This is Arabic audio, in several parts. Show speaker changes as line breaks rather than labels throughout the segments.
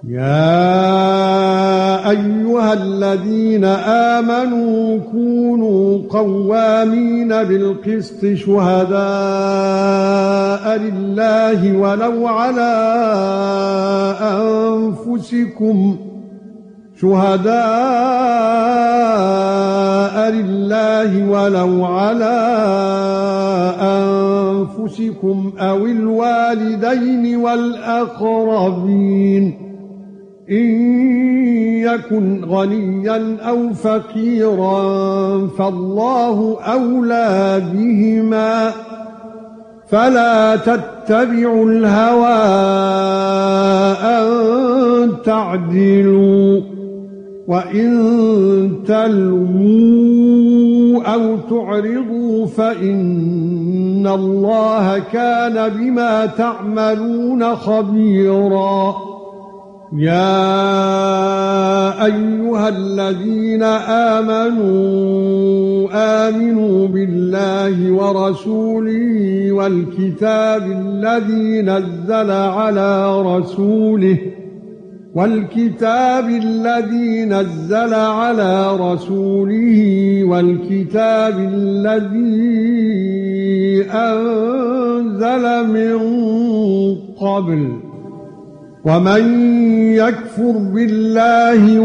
يا ايها الذين امنوا كونوا قوامين بالقسط شهداء لله ولو على أنفسكم أو الوالدين والأقربين إن يكن غنيا أو فقيرا فالله أولى بهما فلا تتبعوا الهوى أن تعدلوا وإن تلووا أو تعرضوا فإن الله كان بما تعملون خبيرا يا ايها الذين آمنوا بالله ورسوله والكتاب الذي نزل على رسوله والكتاب الذي أنزل من قبل ومن يكفر بالله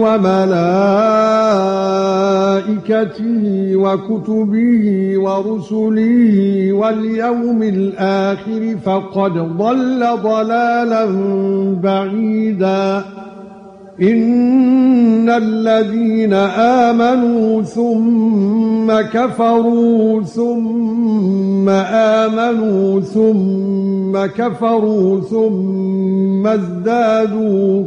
وملائكته وكتبه ورسله واليوم الآخر فقد ضل ضلالا بعيدا إن الذين آمنوا ثم كفروا ثم آمنوا ثم كفروا ثم ازدادوا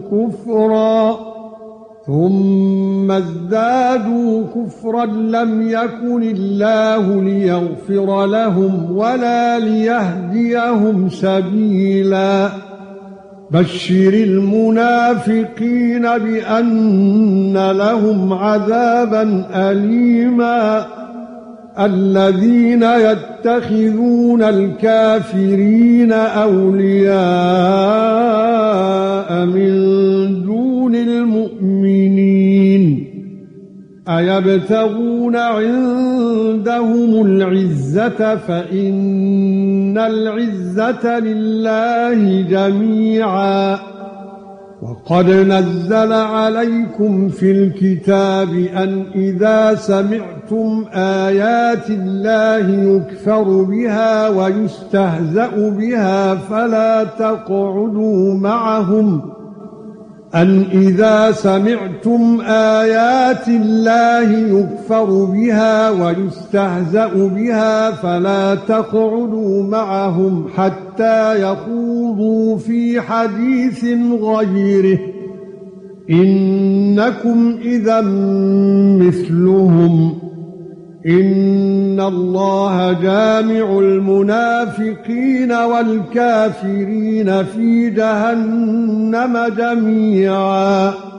كفرا لم يكن الله ليغفر لهم ولا ليهديهم سبيلا بشر المنافقين بأن لهم عذابا أليما الذين يتخذون الكافرين أولياء من دون المؤمنين أيبتغون عندهم العزة فإن العزة لله جميعا وقد نزل عليكم في الكتاب أن إذا سمعتم آيات الله يكفر بها ويستهزأ بها فلا تقعدوا معهم حتى يخوضوا في حديث غيره إنكم إذا مثلهم إن الله جامع المنافقين والكافرين في جهنم جميعا